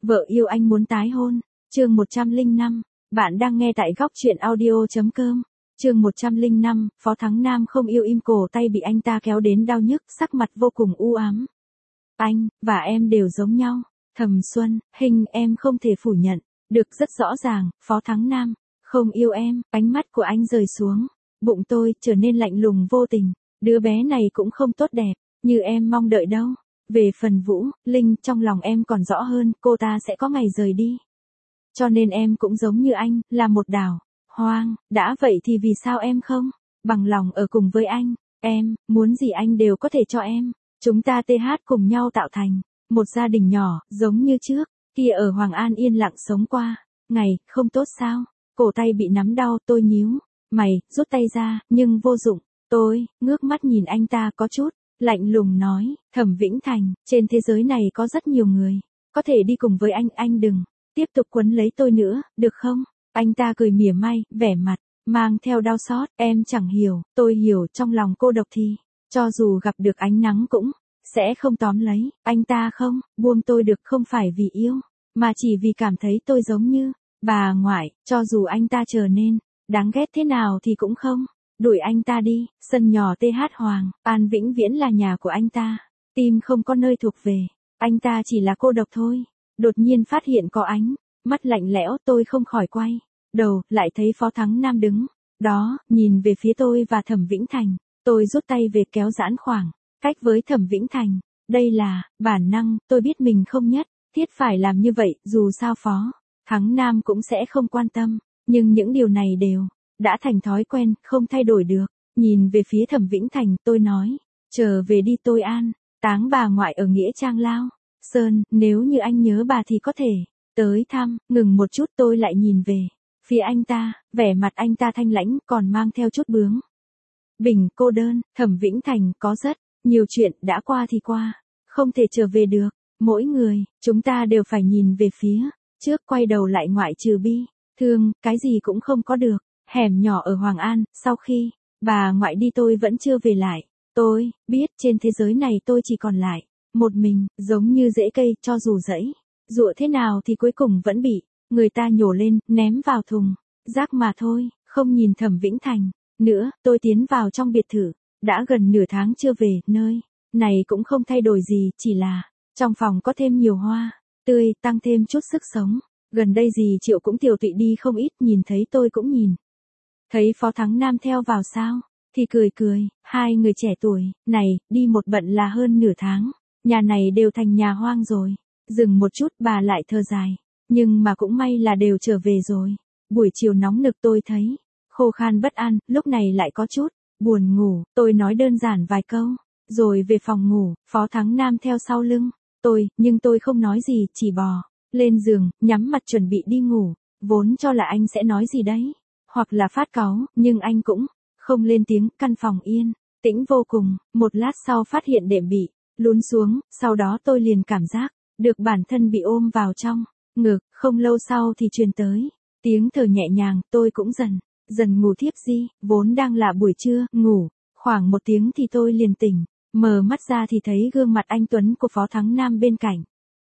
Vợ yêu anh muốn tái hôn. Chương 105. Bạn đang nghe tại góc truyện audio.com. Chương 105, Phó Thắng Nam không yêu im cổ tay bị anh ta kéo đến đau nhức, sắc mặt vô cùng u ám. Anh, và em đều giống nhau. Thẩm Xuân, hình em không thể phủ nhận. Được rất rõ ràng, Phó Thắng Nam không yêu em. Ánh mắt của anh rời xuống. Bụng tôi trở nên lạnh lùng vô tình. Đứa bé này cũng không tốt đẹp, như em mong đợi đâu. Về phần Vũ, Linh, trong lòng em còn rõ hơn, cô ta sẽ có ngày rời đi. Cho nên em cũng giống như anh, là một đảo hoang. Đã vậy thì vì sao em không bằng lòng ở cùng với anh? Em muốn gì anh đều có thể cho em. Chúng ta cùng nhau tạo thành một gia đình nhỏ, giống như trước kia ở Hoàng An yên lặng sống qua ngày, không tốt sao? Cổ tay bị nắm đau, tôi nhíu mày, rút tay ra, nhưng vô dụng. Tôi ngước mắt nhìn anh ta có chút lạnh lùng nói, Thẩm Vĩnh Thành, trên thế giới này có rất nhiều người có thể đi cùng với anh đừng tiếp tục quấn lấy tôi nữa, được không? Anh ta cười mỉa mai, vẻ mặt mang theo đau xót, em chẳng hiểu, tôi hiểu, trong lòng cô độc thì cho dù gặp được ánh nắng cũng sẽ không tóm lấy. Anh ta không buông tôi được, không phải vì yêu, mà chỉ vì cảm thấy tôi giống như bà ngoại, cho dù anh ta trở nên đáng ghét thế nào thì cũng không đuổi anh ta đi. Sân nhỏ Hoàng An vĩnh viễn là nhà của anh ta, tim không có nơi thuộc về, anh ta chỉ là cô độc thôi. Đột nhiên phát hiện có ánh mắt lạnh lẽo, tôi không khỏi quay đầu, lại thấy Phó Thắng Nam đứng đó, nhìn về phía tôi và Thẩm Vĩnh Thành. Tôi rút tay về kéo giãn khoảng cách với Thẩm Vĩnh Thành. Đây là bản năng, tôi biết mình không nhất thiết phải làm như vậy, dù sao Phó Thắng Nam cũng sẽ không quan tâm, nhưng những điều này đều đã thành thói quen, không thay đổi được. Nhìn về phía Thẩm Vĩnh Thành, tôi nói, trở về đi, tôi an táng bà ngoại ở nghĩa trang Lao Sơn, nếu như anh nhớ bà thì có thể tới thăm. Ngừng một chút, tôi lại nhìn về phía anh ta, vẻ mặt anh ta thanh lãnh, còn mang theo chút bướng bỉnh, cô đơn. Thẩm Vĩnh Thành, có rất nhiều chuyện đã qua thì qua, không thể trở về được. Mỗi người chúng ta đều phải nhìn về phía trước, quay đầu lại, ngoại trừ bi thương, cái gì cũng không có được. Hẻm nhỏ ở Hoàng An, sau khi bà ngoại đi tôi vẫn chưa về lại. Tôi biết trên thế giới này tôi chỉ còn lại một mình, giống như rễ cây, cho dù dãy dụa thế nào thì cuối cùng vẫn bị người ta nhổ lên, ném vào thùng rác mà thôi. Không nhìn Thẩm Vĩnh Thành nữa, tôi tiến vào trong biệt thự. Đã gần nửa tháng chưa về, nơi này cũng không thay đổi gì, chỉ là trong phòng có thêm nhiều hoa tươi, tăng thêm chút sức sống. Gần đây dì Triệu cũng tiều tụy đi không ít, nhìn thấy tôi cũng nhìn thấy Phó Thắng Nam theo vào sao thì cười, hai người trẻ tuổi này đi một bận là hơn nửa tháng, nhà này đều thành nhà hoang rồi. Dừng một chút, bà lại thở dài, nhưng mà cũng may là đều trở về rồi. Buổi chiều nóng nực, tôi thấy khô khan bất an, lúc này lại có chút buồn ngủ. Tôi nói đơn giản vài câu rồi về phòng ngủ. Phó Thắng Nam theo sau lưng tôi, nhưng tôi không nói gì, chỉ bò lên giường, nhắm mặt chuẩn bị đi ngủ. Vốn cho là anh sẽ nói gì đấy, hoặc là phát cáu, nhưng anh cũng không lên tiếng. Căn phòng yên tĩnh vô cùng. Một lát sau phát hiện đệm bị lún xuống, sau đó tôi liền cảm giác được bản thân bị ôm vào trong ngực. Không lâu sau thì truyền tới tiếng thở nhẹ nhàng, tôi cũng dần ngủ thiếp đi. Vốn đang là buổi trưa, ngủ khoảng 1 tiếng thì tôi liền tỉnh. Mở mắt ra thì thấy gương mặt anh tuấn của Phó Thắng Nam bên cạnh.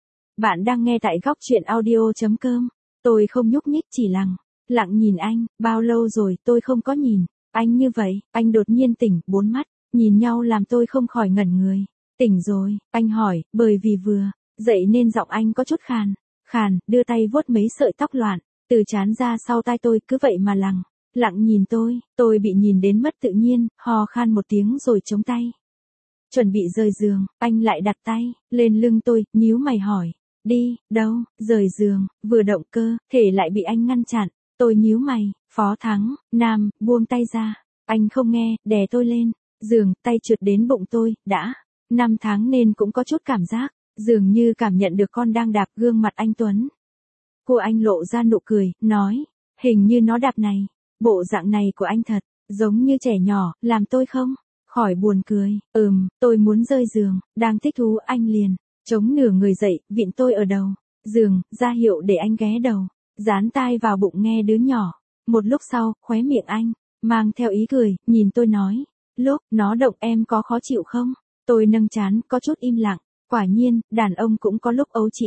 Bạn đang nghe tại góc truyện audio.com. Tôi không nhúc nhích, chỉ lặng nhìn anh. Bao lâu rồi tôi không có nhìn anh như vậy. Anh đột nhiên tỉnh, 4 mắt nhìn nhau làm tôi không khỏi ngẩn người. Tỉnh rồi, anh hỏi, bởi vì vừa dậy nên giọng anh có chút khàn, đưa tay vuốt mấy sợi tóc loạn từ trán ra sau tai tôi, cứ vậy mà lặng nhìn tôi bị nhìn đến mất tự nhiên, hò khan một tiếng rồi chống tay chuẩn bị rời giường. Anh lại đặt tay lên lưng tôi, nhíu mày hỏi, đi đâu? Rời giường. Vừa động cơ thể lại bị anh ngăn chặn. Tôi nhíu mày. Phó Thắng Nam buông tay ra. Anh không nghe, đè tôi lên giường, tay trượt đến bụng tôi. Đã 5 tháng nên cũng có chút cảm giác, dường như cảm nhận được con đang đạp. Gương mặt anh tuấn của anh lộ ra nụ cười, nói, hình như nó đạp này. Bộ dạng này của anh thật giống như trẻ nhỏ, làm tôi không khỏi buồn cười. Tôi muốn rơi giường. Đang thích thú, anh liền chống nửa người dậy, vịn tôi ở đầu giường, ra hiệu để anh ghé đầu, dán tai vào bụng nghe đứa nhỏ. Một lúc sau, khóe miệng anh mang theo ý cười, nhìn tôi nói, lúc nó động em có khó chịu không? Tôi nâng trán, có chút im lặng. Quả nhiên, đàn ông cũng có lúc ấu trĩ.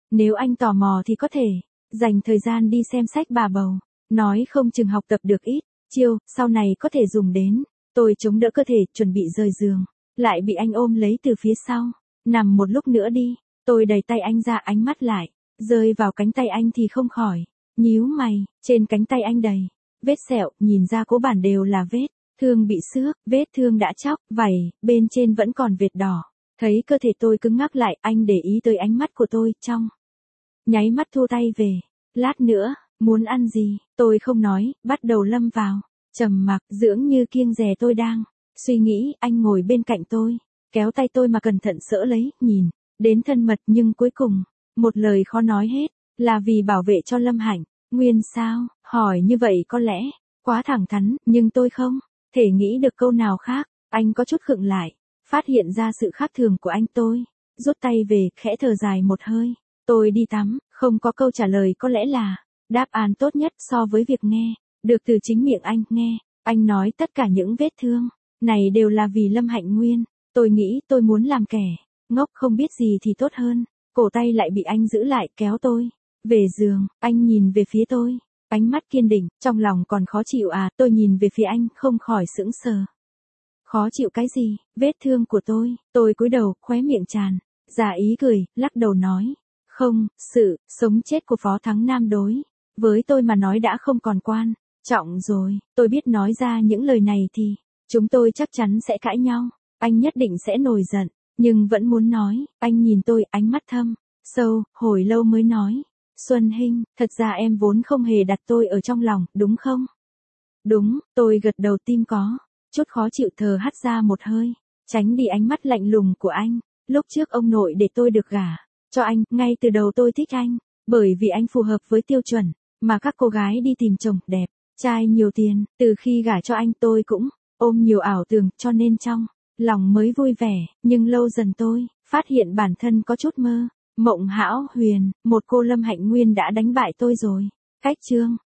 Nếu anh tò mò thì có thể dành thời gian đi xem sách bà bầu, nói không chừng học tập được ít chiêu, sau này có thể dùng đến. Tôi chống đỡ cơ thể, chuẩn bị rời giường, lại bị anh ôm lấy từ phía sau. Nằm một lúc nữa đi, tôi đẩy tay anh ra, ánh mắt lại rơi vào cánh tay anh thì không khỏi nhíu mày. Trên cánh tay anh đầy vết sẹo, nhìn ra cố bản đều là vết thương bị xước, vết thương đã chóc, vảy bên trên vẫn còn vệt đỏ. Thấy cơ thể tôi cứng ngắc lại, anh để ý tới ánh mắt của tôi, trong nháy mắt thua tay về. Lát nữa, muốn ăn gì? Tôi không nói, bắt đầu lâm vào trầm mặc, dưỡng như kiêng dè. Tôi đang suy nghĩ, anh ngồi bên cạnh tôi, kéo tay tôi mà cẩn thận xỡ lấy, nhìn đến thân mật nhưng cuối cùng, một lời khó nói hết, là vì bảo vệ cho Lâm Hạnh. Nguyên sao? Hỏi như vậy có lẽ quá thẳng thắn, nhưng tôi không thể nghĩ được câu nào khác. Anh có chút khựng lại, phát hiện ra sự khác thường của anh. Tôi rút tay về, khẽ thở dài một hơi. Tôi đi tắm, không có câu trả lời có lẽ là đáp án tốt nhất so với việc nghe được từ chính miệng anh. Nghe anh nói tất cả những vết thương này đều là vì Lâm Hạnh Nguyên. Tôi nghĩ tôi muốn làm kẻ ngốc không biết gì thì tốt hơn. Cổ tay lại bị anh giữ lại, kéo tôi về giường. Anh nhìn về phía tôi, ánh mắt kiên định, trong lòng còn khó chịu à? Tôi nhìn về phía anh, không khỏi sững sờ. Khó chịu cái gì? Vết thương của tôi. Tôi cúi đầu, khóe miệng tràn ra ý cười, lắc đầu nói, không, sự sống chết của Phó Thắng Nam đối với tôi mà nói đã không còn quan trọng rồi. Tôi biết nói ra những lời này thì chúng tôi chắc chắn sẽ cãi nhau, anh nhất định sẽ nổi giận, nhưng vẫn muốn nói. Anh nhìn tôi, ánh mắt thâm sâu, hồi lâu mới nói, Xuân Hinh, thật ra em vốn không hề đặt tôi ở trong lòng, đúng không? Đúng. Tôi gật đầu, tim có chút khó chịu, thở hắt ra một hơi, tránh đi ánh mắt lạnh lùng của anh. Lúc trước ông nội để tôi được gả cho anh, ngay từ đầu tôi thích anh, bởi vì anh phù hợp với tiêu chuẩn mà các cô gái đi tìm chồng đẹp trai nhiều tiền. Từ khi gả cho anh tôi cũng ôm nhiều ảo tưởng, cho nên trong lòng mới vui vẻ, nhưng lâu dần tôi phát hiện bản thân có chút mơ mộng hão huyền. Một cô Lâm Hạnh Nguyên đã đánh bại tôi rồi. Cách chương